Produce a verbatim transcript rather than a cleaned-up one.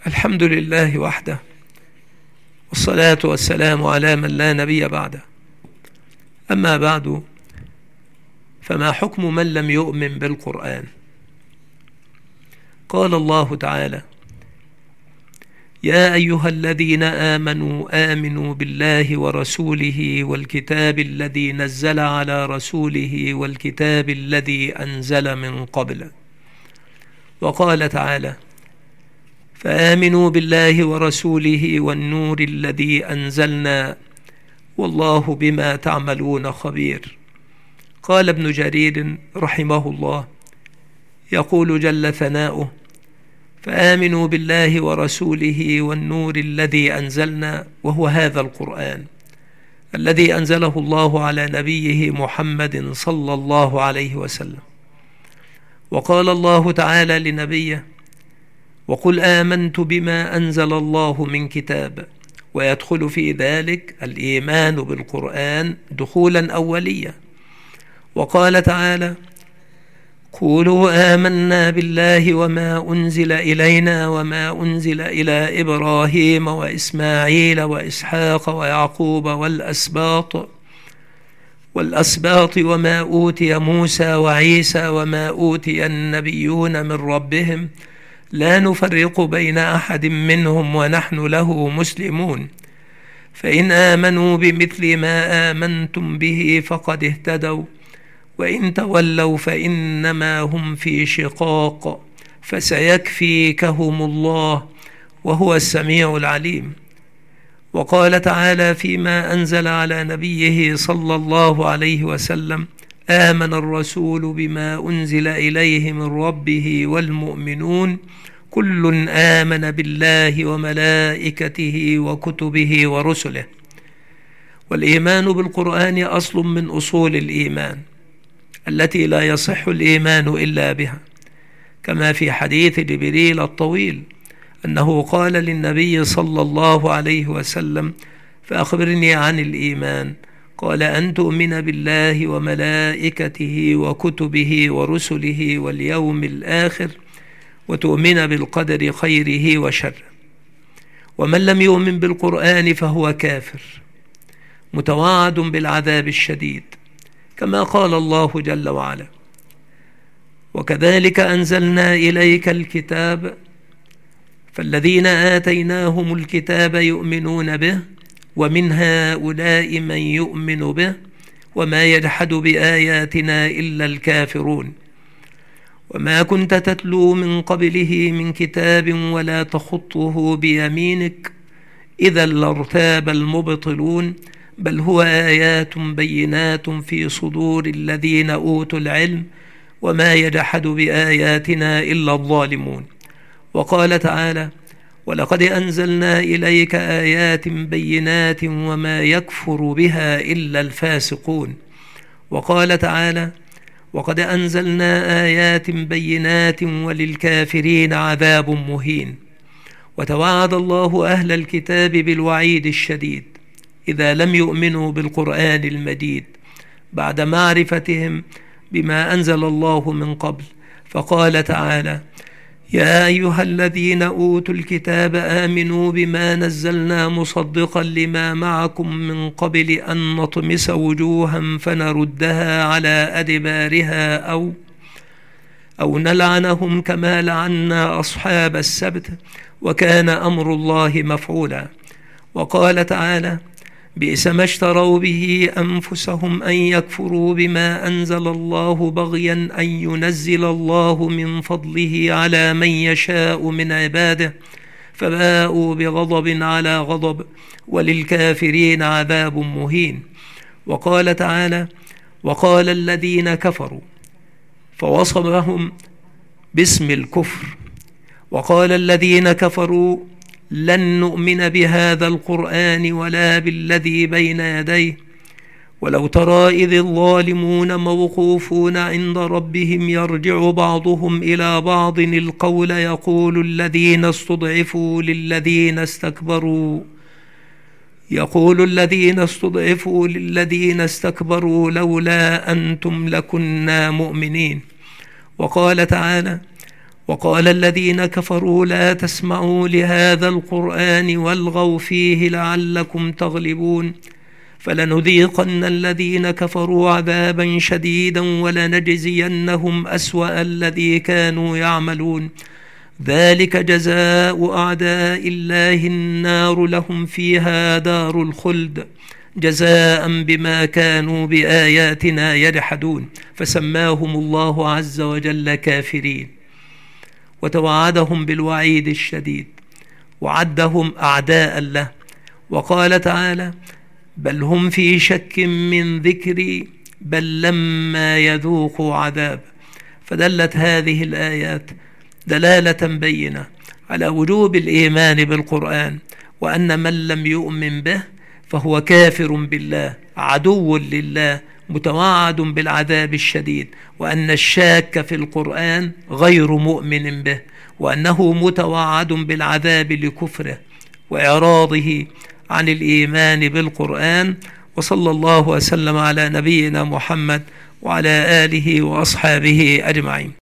الحمد لله وحده، والصلاة والسلام على من لا نبي بعده. أما بعد، فما حكم من لم يؤمن بالقرآن؟ قال الله تعالى: يا أيها الذين آمنوا آمنوا بالله ورسوله والكتاب الذي نزل على رسوله والكتاب الذي أنزل من قبل. وقال تعالى: فآمنوا بالله ورسوله والنور الذي أنزلنا والله بما تعملون خبير. قال ابن جرير رحمه الله يقول جل ثناؤه: فآمنوا بالله ورسوله والنور الذي أنزلنا، وهو هذا القرآن الذي أنزله الله على نبيه محمد صلى الله عليه وسلم. وقال الله تعالى لنبيه: وقل آمنت بما أنزل الله من كتاب. ويدخل في ذلك الإيمان بالقرآن دخولا أوليا. وقال تعالى: قولوا آمنا بالله وما أنزل إلينا وما أنزل إلى إبراهيم وإسماعيل وإسحاق ويعقوب والأسباط والأسباط وما أوتي موسى وعيسى وما أوتي النبيون من ربهم لا نفرق بين أحد منهم ونحن له مسلمون، فإن آمنوا بمثل ما آمنتم به فقد اهتدوا، وإن تولوا فإنما هم في شقاق، فسيكفيكهم الله وهو السميع العليم. وقال تعالى فيما أنزل على نبيه صلى الله عليه وسلم: آمن الرسول بما أنزل إليه من ربه والمؤمنون كل آمن بالله وملائكته وكتبه ورسله. والإيمان بالقرآن أصل من أصول الإيمان التي لا يصح الإيمان إلا بها، كما في حديث جبريل الطويل أنه قال للنبي صلى الله عليه وسلم: فأخبرني عن الإيمان. قال: أن تؤمن بالله وملائكته وكتبه ورسله واليوم الآخر، وتؤمن بالقدر خيره وشره. ومن لم يؤمن بالقرآن فهو كافر متوعد بالعذاب الشديد، كما قال الله جل وعلا: وكذلك أنزلنا إليك الكتاب فالذين آتيناهم الكتاب يؤمنون به ومن هؤلاء من يؤمن به وما يجحد بآياتنا إلا الكافرون. وما كنت تتلو من قبله من كتاب ولا تخطه بيمينك إذا لارتاب المبطلون، بل هو آيات بينات في صدور الذين أوتوا العلم وما يجحد بآياتنا إلا الظالمون. وقال تعالى: ولقد أنزلنا إليك آيات بينات وما يكفر بها إلا الفاسقون. وقال تعالى: وقد أنزلنا آيات بينات وللكافرين عذاب مهين. وتوعد الله أهل الكتاب بالوعيد الشديد إذا لم يؤمنوا بالقرآن المجيد بعد معرفتهم بما أنزل الله من قبل، فقال تعالى: يا أيها الذين أوتوا الكتاب آمنوا بما نزلنا مصدقا لما معكم من قبل أن نطمس وجوها فنردها على أدبارها أو أو نلعنهم كما لعنا أصحاب السبت وكان أمر الله مفعولا. وقال تعالى: بئس ما اشتروا به أنفسهم أن يكفروا بما أنزل الله بغيا أن ينزل الله من فضله على من يشاء من عباده، فباءوا بغضب على غضب وللكافرين عذاب مهين. وقال تعالى: وقال الذين كفروا، فوصفهم باسم الكفر. وقال الذين كفروا: لن نؤمن بهذا القرآن ولا بالذي بين يديه ولو ترى إذ الظالمون موقوفون عند ربهم يرجع بعضهم إلى بعض القول يقول الذين استضعفوا للذين استكبروا يقول الذين استضعفوا للذين استكبروا لولا أنتم لكنا مؤمنين. وقال تعالى: وقال الذين كفروا لا تسمعوا لهذا القرآن والغوا فيه لعلكم تغلبون فلنذيقن الذين كفروا عذابا شديدا ولنجزينهم أسوأ الذي كانوا يعملون ذلك جزاء أعداء الله النار لهم فيها دار الخلد جزاء بما كانوا بآياتنا يجحدون فسماهم الله عز وجل كافرين وتوعدهم بالوعيد الشديد وعدهم أعداء له. وقال تعالى بل هم في شك من ذكري بل لما يذوقوا عذاب. فدلت هذه الآيات دلالة بينة على وجوب الإيمان بالقرآن وأن من لم يؤمن به فهو كافر بالله عدو لله متوعد بالعذاب الشديد وأن الشاك في القرآن غير مؤمن به وأنه متوعد بالعذاب لكفره وإعراضه عن الإيمان بالقرآن. وصلى الله وسلم على نبينا محمد وعلى آله وأصحابه أجمعين.